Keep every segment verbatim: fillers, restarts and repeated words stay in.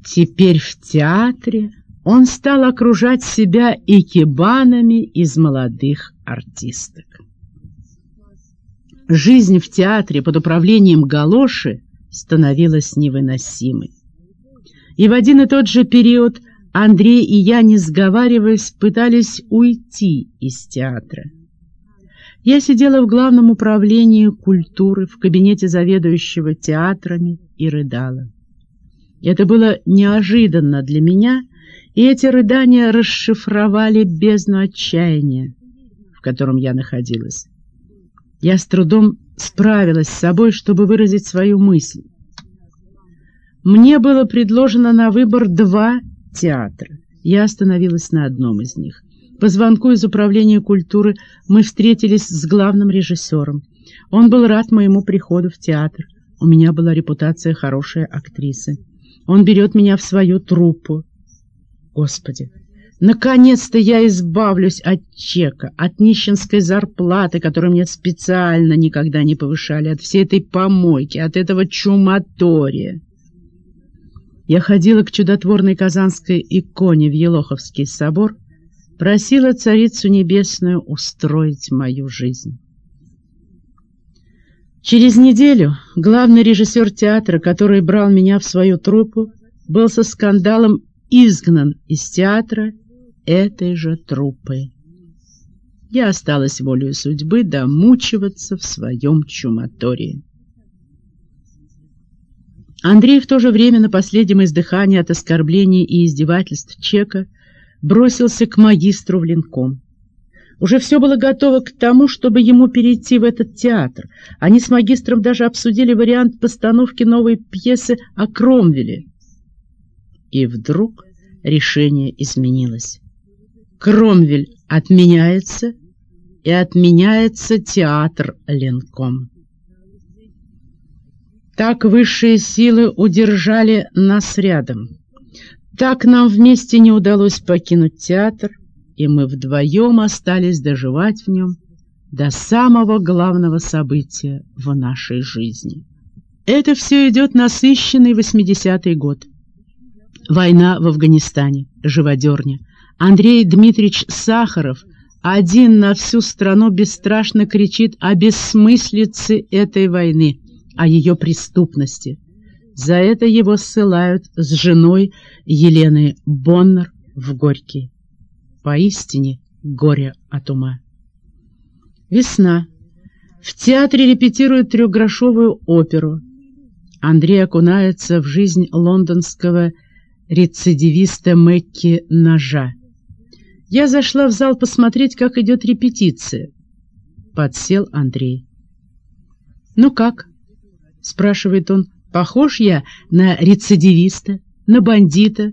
Теперь в театре он стал окружать себя икебанами из молодых артисток. Жизнь в театре под управлением галоши становилась невыносимой. И в один и тот же период Андрей и я, не сговариваясь, пытались уйти из театра. Я сидела в главном управлении культуры в кабинете заведующего театрами и рыдала. Это было неожиданно для меня, и эти рыдания расшифровали бездну отчаяния, в котором я находилась. Я с трудом справилась с собой, чтобы выразить свою мысль. Мне было предложено на выбор два театра. Я остановилась на одном из них. По звонку из управления культуры мы встретились с главным режиссером. Он был рад моему приходу в театр. У меня была репутация хорошей актрисы. Он берет меня в свою труппу. Господи, наконец-то я избавлюсь от чека, от нищенской зарплаты, которую мне специально никогда не повышали, от всей этой помойки, от этого чуматория. Я ходила к чудотворной казанской иконе в Елоховский собор, просила Царицу Небесную устроить мою жизнь. Через неделю главный режиссер театра, который брал меня в свою труппу, был со скандалом изгнан из театра этой же труппой. Я осталась волею судьбы домучиваться в своем чуматории. Андрей в то же время на последнем издыхании от оскорблений и издевательств чека бросился к магистру в линком. Уже все было готово к тому, чтобы ему перейти в этот театр. Они с магистром даже обсудили вариант постановки новой пьесы о Кромвеле. И вдруг решение изменилось. Кромвель отменяется, и отменяется театр Ленком. Так высшие силы удержали нас рядом. Так нам вместе не удалось покинуть театр, и мы вдвоем остались доживать в нем до самого главного события в нашей жизни. Это все идет насыщенный восьмидесятый год. Война в Афганистане, живодерня. Андрей Дмитриевич Сахаров один на всю страну бесстрашно кричит о бессмыслице этой войны, о ее преступности. За это его ссылают с женой Еленой Боннер в Горький. Поистине горе от ума. Весна. В театре репетируют трехгрошовую оперу. Андрей окунается в жизнь лондонского рецидивиста Мэкки Ножа. Я зашла в зал посмотреть, как идет репетиция. Подсел Андрей. «Ну как?» — спрашивает он. «Похож я на рецидивиста, на бандита?»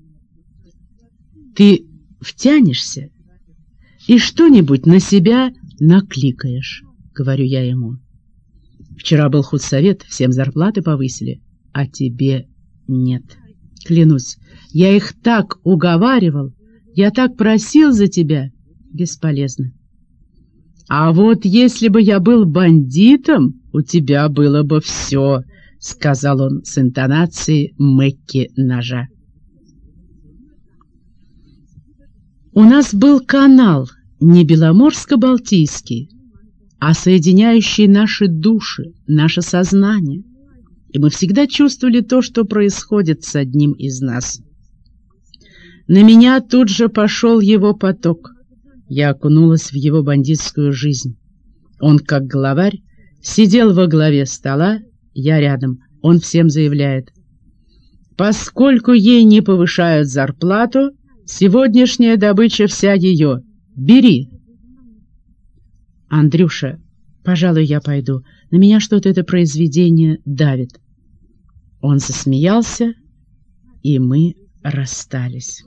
«Ты втянешься и что-нибудь на себя накликаешь», — говорю я ему. «Вчера был худсовет, всем зарплаты повысили, а тебе нет. Клянусь, я их так уговаривал, я так просил за тебя, бесполезно. А вот если бы я был бандитом, у тебя было бы все», — сказал он с интонацией Мэкки Ножа. У нас был канал не Беломорско-Балтийский, а соединяющий наши души, наше сознание. И мы всегда чувствовали то, что происходит с одним из нас. На меня тут же пошел его поток. Я окунулась в его бандитскую жизнь. Он, как главарь, сидел во главе стола, я рядом. Он всем заявляет: «Поскольку ей не повышают зарплату, сегодняшняя добыча вся ее. Бери!» «Андрюша, пожалуй, я пойду. На меня что-то это произведение давит». Он засмеялся, и мы расстались.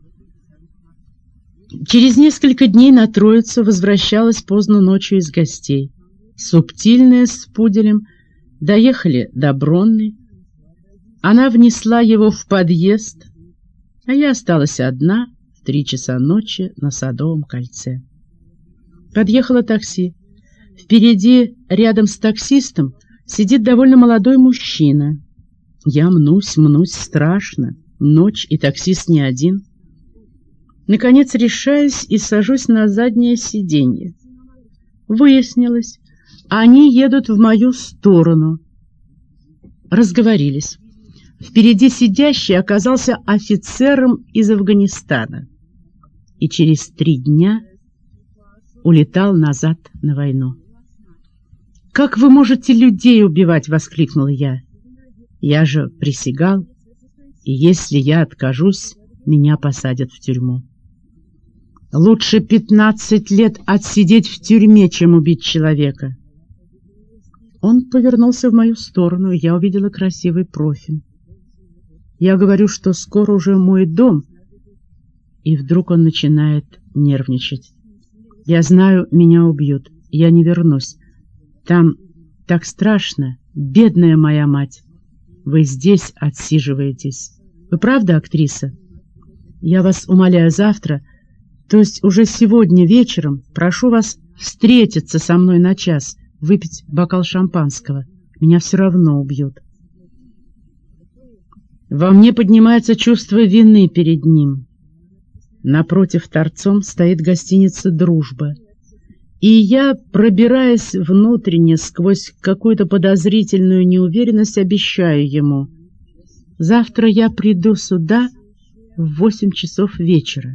Через несколько дней на Троицу возвращалась поздно ночью из гостей. Субтильная с пуделем доехали до Бронной. Она внесла его в подъезд, а я осталась одна в три часа ночи на Садовом кольце. Подъехало такси. Впереди, рядом с таксистом, сидит довольно молодой мужчина. Я мнусь, мнусь страшно. Ночь, и таксист не один. Наконец решаюсь и сажусь на заднее сиденье. Выяснилось, они едут в мою сторону. Разговорились. Впереди сидящий оказался офицером из Афганистана и через три дня улетал назад на войну. «Как вы можете людей убивать?» — воскликнула я. «Я же присягал, и если я откажусь, меня посадят в тюрьму. Лучше пятнадцать лет отсидеть в тюрьме, чем убить человека». Он повернулся в мою сторону, и я увидела красивый профиль. Я говорю, что скоро уже мой дом, и вдруг он начинает нервничать. «Я знаю, меня убьют, я не вернусь. Там так страшно, бедная моя мать. Вы здесь отсиживаетесь. Вы правда актриса? Я вас умоляю, завтра, то есть уже сегодня вечером, прошу вас встретиться со мной на час, выпить бокал шампанского. Меня все равно убьют». Во мне поднимается чувство вины перед ним. Напротив торцом стоит гостиница «Дружба». И я, пробираясь внутренне сквозь какую-то подозрительную неуверенность, обещаю ему: завтра я приду сюда в восемь часов вечера.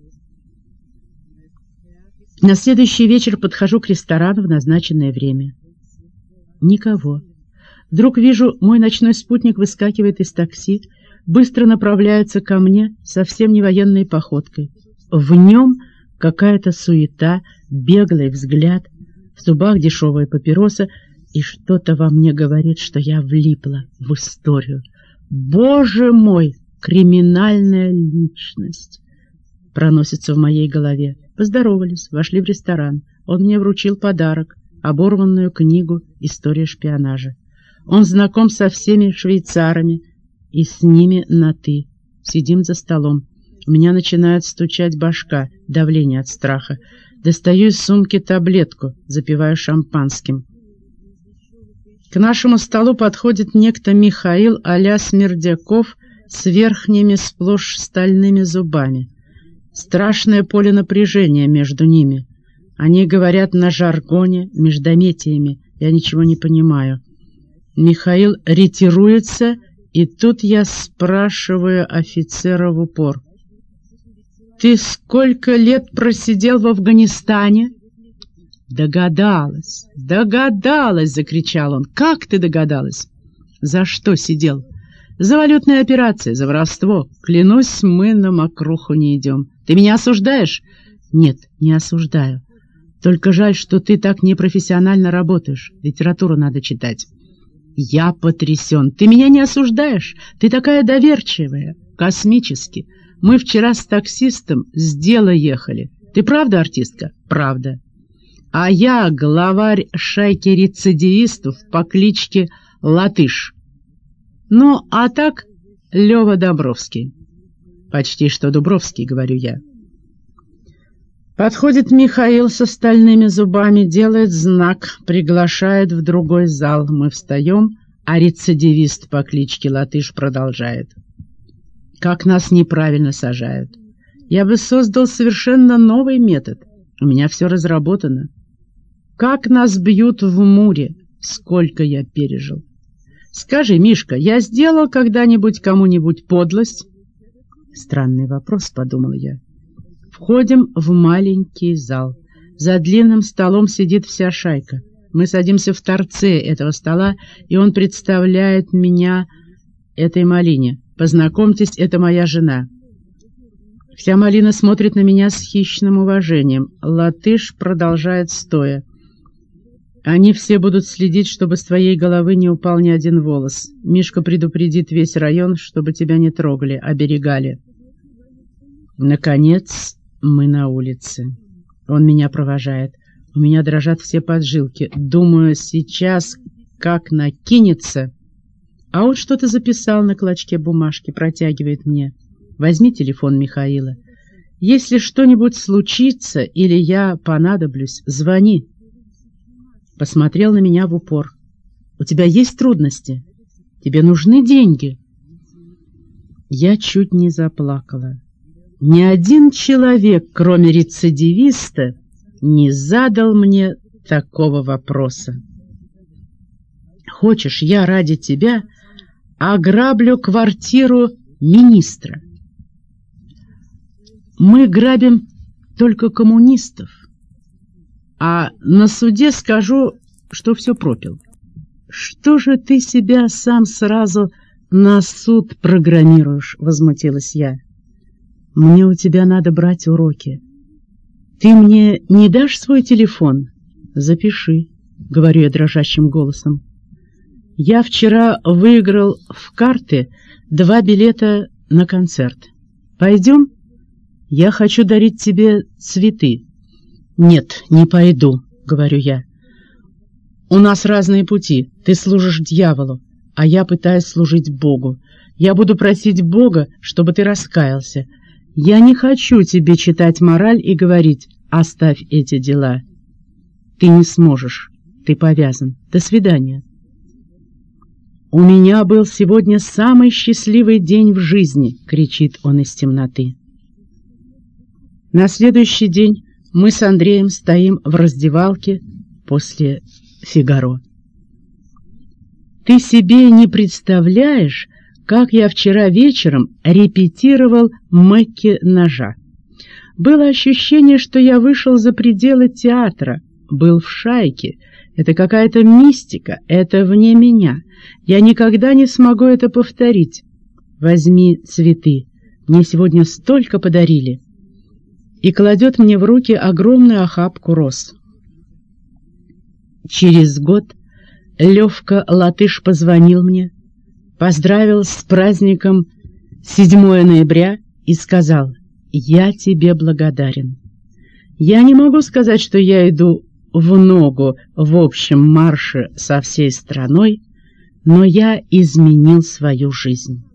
На следующий вечер подхожу к ресторану в назначенное время. Никого. Вдруг вижу, мой ночной спутник выскакивает из такси, быстро направляется ко мне совсем не военной походкой. В нем какая-то суета, беглый взгляд, в зубах дешевая папироса, и что-то во мне говорит, что я влипла в историю. Боже мой, криминальная личность! Проносится в моей голове. Поздоровались, вошли в ресторан. Он мне вручил подарок — оборванную книгу «История шпионажа». Он знаком со всеми швейцарами, и с ними на «ты». Сидим за столом. У меня начинает стучать башка, давление от страха. Достаю из сумки таблетку, запиваю шампанским. К нашему столу подходит некто Михаил а-ля Смердяков с верхними сплошь стальными зубами. Страшное поле напряжения между ними. Они говорят на жаргоне, междометиями. Я ничего не понимаю. Михаил ретируется, и тут я спрашиваю офицера в упор: «Ты сколько лет просидел в Афганистане?» «Догадалась, догадалась!» — закричал он. «Как ты догадалась?» «За что сидел?» «За валютные операции, за воровство. Клянусь, мы на мокруху не идем. Ты меня осуждаешь?» «Нет, не осуждаю. Только жаль, что ты так непрофессионально работаешь. Литературу надо читать». «Я потрясен. Ты меня не осуждаешь? Ты такая доверчивая. Космически. Мы вчера с таксистом с дела ехали. Ты правда артистка?» «Правда». «А я главарь шайки рецидивистов по кличке Латыш. Ну, а так Лёва Домбровский». «Почти что Дубровский», — говорю я. Подходит Михаил с остальными зубами, делает знак, приглашает в другой зал. Мы встаем, а рецидивист по кличке Латыш продолжает: «Как нас неправильно сажают. Я бы создал совершенно новый метод. У меня все разработано. Как нас бьют в Муре. Сколько я пережил. Скажи, Мишка, я сделал когда-нибудь кому-нибудь подлость?» Странный вопрос, подумал я. Входим в маленький зал. За длинным столом сидит вся шайка. Мы садимся в торце этого стола, и он представляет меня этой Малине. «Познакомьтесь, это моя жена». Вся Малина смотрит на меня с хищным уважением. Латыш продолжает стоя: «Они все будут следить, чтобы с твоей головы не упал ни один волос. Мишка предупредит весь район, чтобы тебя не трогали, оберегали». Наконец мы на улице. Он меня провожает. У меня дрожат все поджилки. Думаю, сейчас как накинется. А он что-то записал на клочке бумажки, протягивает мне. «Возьми телефон Михаила. Если что-нибудь случится или я понадоблюсь, звони». Посмотрел на меня в упор. «У тебя есть трудности? Тебе нужны деньги?» Я чуть не заплакала. Ни один человек, кроме рецидивиста, не задал мне такого вопроса. Хочешь, я ради тебя ограблю квартиру министра? Мы грабим только коммунистов, а на суде скажу, что все пропил. Что же ты себя сам сразу на суд программируешь, возмутилась я. Мне у тебя надо брать уроки. Ты мне не дашь свой телефон? Запиши, говорю я дрожащим голосом. Я вчера выиграл в карты два билета на концерт. Пойдем? Я хочу дарить тебе цветы. Нет, не пойду, говорю я. У нас разные пути. Ты служишь дьяволу, а я пытаюсь служить Богу. Я буду просить Бога, чтобы ты раскаялся. Я не хочу тебе читать мораль и говорить: оставь эти дела. Ты не сможешь. Ты повязан. До свидания. «У меня был сегодня самый счастливый день в жизни!» — кричит он из темноты. На следующий день мы с Андреем стоим в раздевалке после «Фигаро». Ты себе не представляешь, как я вчера вечером репетировал Мэкки ножа. Было ощущение, что я вышел за пределы театра, был в шайке. Это какая-то мистика, это вне меня. Я никогда не смогу это повторить. Возьми цветы, мне сегодня столько подарили. И кладет мне в руки огромную охапку роз. Через год Левка Латыш позвонил мне, поздравил с праздником седьмого ноября и сказал: «Я тебе благодарен». Я не могу сказать, что я иду в ногу в общем марше со всей страной, но я изменил свою жизнь.